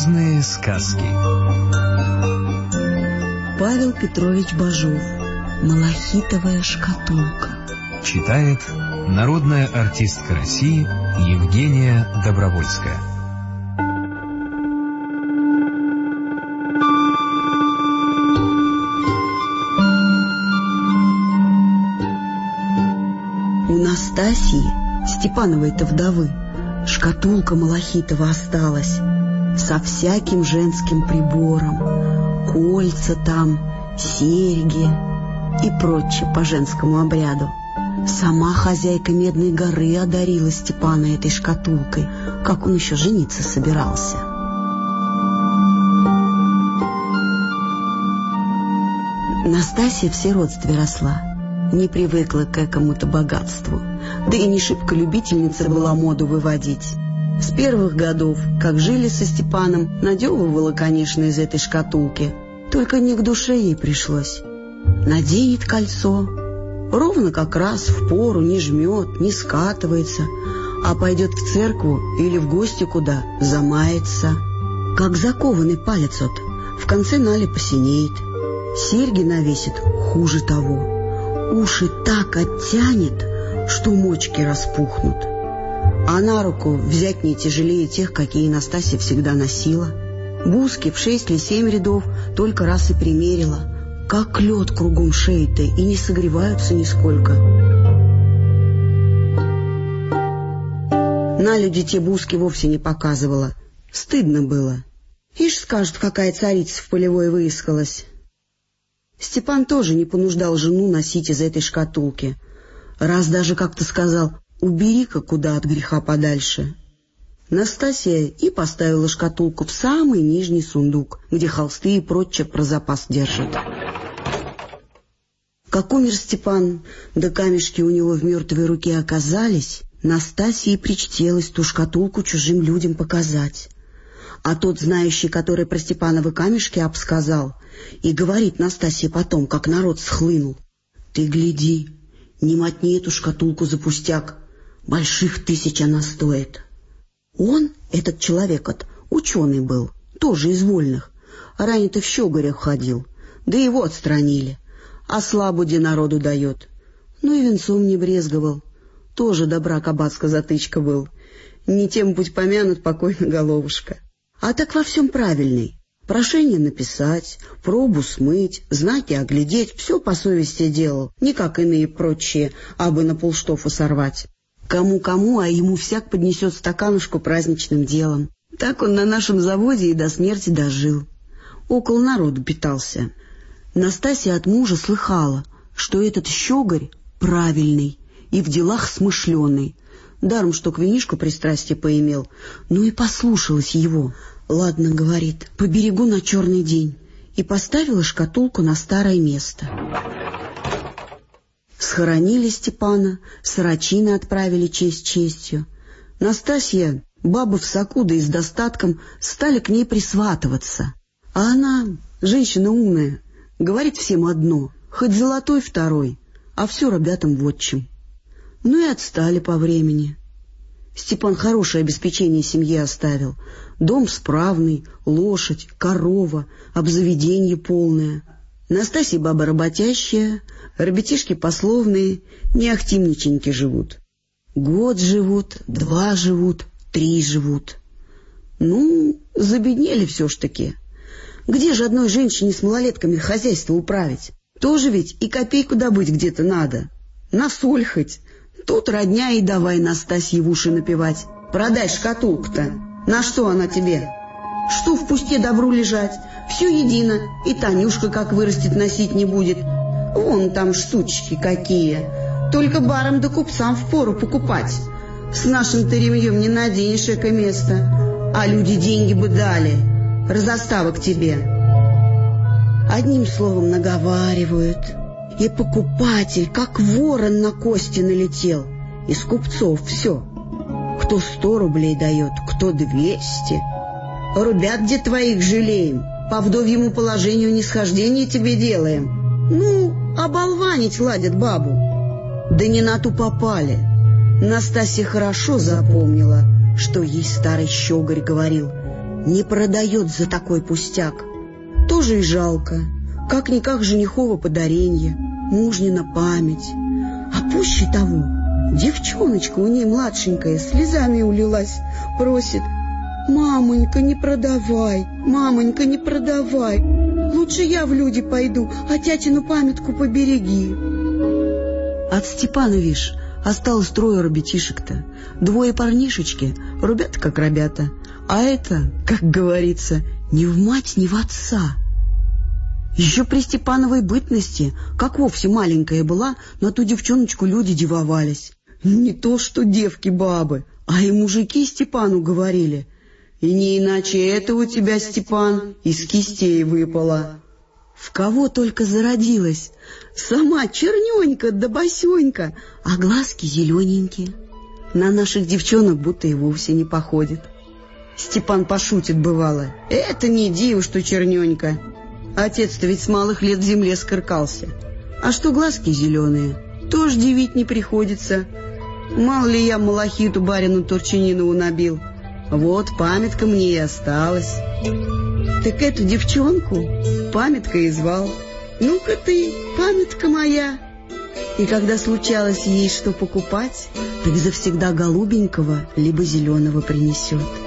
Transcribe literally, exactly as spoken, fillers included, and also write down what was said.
Разные сказки. Павел Петрович Бажов. «Малахитовая шкатулка». Читает народная артистка России Евгения Добровольская. У Настасьи, Степановой-то вдовы, шкатулка малахитова осталась со всяким женским прибором, кольца там, серьги и прочее по женскому обряду. Сама хозяйка Медной горы одарила Степана этой шкатулкой, как он еще жениться собирался. Настасья в сиротстве росла, не привыкла к какому-то богатству, да и не шибко любительница была моду выводить. С первых годов, как жили со Степаном, надевывала, конечно, из этой шкатулки, только не к душе ей пришлось. Наденет кольцо, ровно как раз в пору, не жмет, не скатывается, а пойдет в церкву или в гости куда, замается. Как закованный палец от, в конце нали посинеет, серьги навесит, хуже того, уши так оттянет, что мочки распухнут. А на руку взять не тяжелее тех, какие Настасья всегда носила. Буски в шесть или семь рядов только раз и примерила. Как лед кругом шеи-то, и не согреваются нисколько. На люди те буски вовсе не показывала. Стыдно было. Ишь, скажут, какая царица в полевой выискалась. Степан тоже не понуждал жену носить из этой шкатулки. Раз даже как-то сказал: «Убери-ка куда от греха подальше». Настасья и поставила шкатулку в самый нижний сундук, где холсты и прочее про запас держат. Как умер Степан, да камешки у него в мертвой руке оказались, Настасья и причтелась ту шкатулку чужим людям показать. А тот, знающий, который про Степановы камешки обсказал, и говорит Настасье потом, как народ схлынул: «Ты гляди, не мотни эту шкатулку за пустяк, больших тысяч она стоит». Он, этот человек, от ученый был, тоже из вольных, ранее-то в щеголях ходил, да его отстранили, а слабуде народу дает. Ну и венцом не брезговал, тоже добра кабацка затычка был, не тем будь помянут покойно головушка. А так во всем правильный, прошение написать, пробу смыть, знаки оглядеть, все по совести делал, не как иные прочие, абы на полштофа сорвать. Кому-кому, а ему всяк поднесет стаканушку праздничным делом. Так он на нашем заводе и до смерти дожил. Около народу питался. Настасья от мужа слыхала, что этот щеголь правильный и в делах смышленый. Даром, что к винишку пристрастие поимел. Ну и послушалась его. «Ладно, — говорит, — поберегу на черный день». И поставила шкатулку на старое место. Схоронили Степана, сорочины отправили честь честью. Настасья, баба в соку, да и с достатком, стали к ней присватываться. А она, женщина умная, говорит всем одно: хоть золотой второй, а все ребятам вотчим. Ну и отстали по времени. Степан хорошее обеспечение семье оставил. Дом справный, лошадь, корова, обзаведенье полное. Настасья баба работящая, ребятишки пословные, не ахтимниченьки живут. Год живут, два живут, три живут. Ну, забеднели все ж таки. Где же одной женщине с малолетками хозяйство управить? Тоже ведь и копейку добыть где-то надо. На соль хоть. Тут родня и давай Настасье в уши напевать: «Продай шкатулку-то. На что она тебе? Что в пусте добру лежать? Все едино, и Танюшка как вырастет, носить не будет. Вон там штучки какие. Только барам да купцам впору покупать. С нашим-то ремнем не наденешь эко место. А люди деньги бы дали. Разоставок тебе». Одним словом наговаривают. И покупатель, как ворон, на кости налетел. Из купцов все. Кто сто рублей дает, кто двести. Ребят где твоих жалеем, по вдовьему положению нисхождение тебе делаем. Ну, оболванить ладят бабу. Да не на ту попали. Настасья хорошо запомнила, что ей старый щеголь говорил: не продает за такой пустяк. Тоже и жалко. Как-никак женихово подаренье, мужнина память. А пуще того, девчоночка у ней младшенькая слезами улилась, просит: «Мамонька, не продавай, мамонька, не продавай. Лучше я в люди пойду, а тятину памятку побереги». От Степана, вишь, осталось трое ребятишек-то. Двое парнишечки, ребята как ребята. А это, как говорится, ни в мать, ни в отца. Еще при Степановой бытности, как вовсе маленькая была, на ту девчоночку люди дивовались. Не то что девки-бабы, а и мужики Степану говорили: «И не иначе это у тебя, Степан, из кистей выпало». В кого только зародилась. Сама черненька да босенька, а глазки зелененькие. На наших девчонок будто и вовсе не походит. Степан пошутит бывало: «Это не диво, что черненька. Отец-то ведь с малых лет в земле скыркался. А что глазки зеленые, тоже дивить не приходится. Мало ли я малахиту барину Турчининову набил. Вот памятка мне и осталась». Так эту девчонку памятка и звал. «Ну-ка ты, памятка моя». И когда случалось ей что покупать, так завсегда голубенького либо зеленого принесет.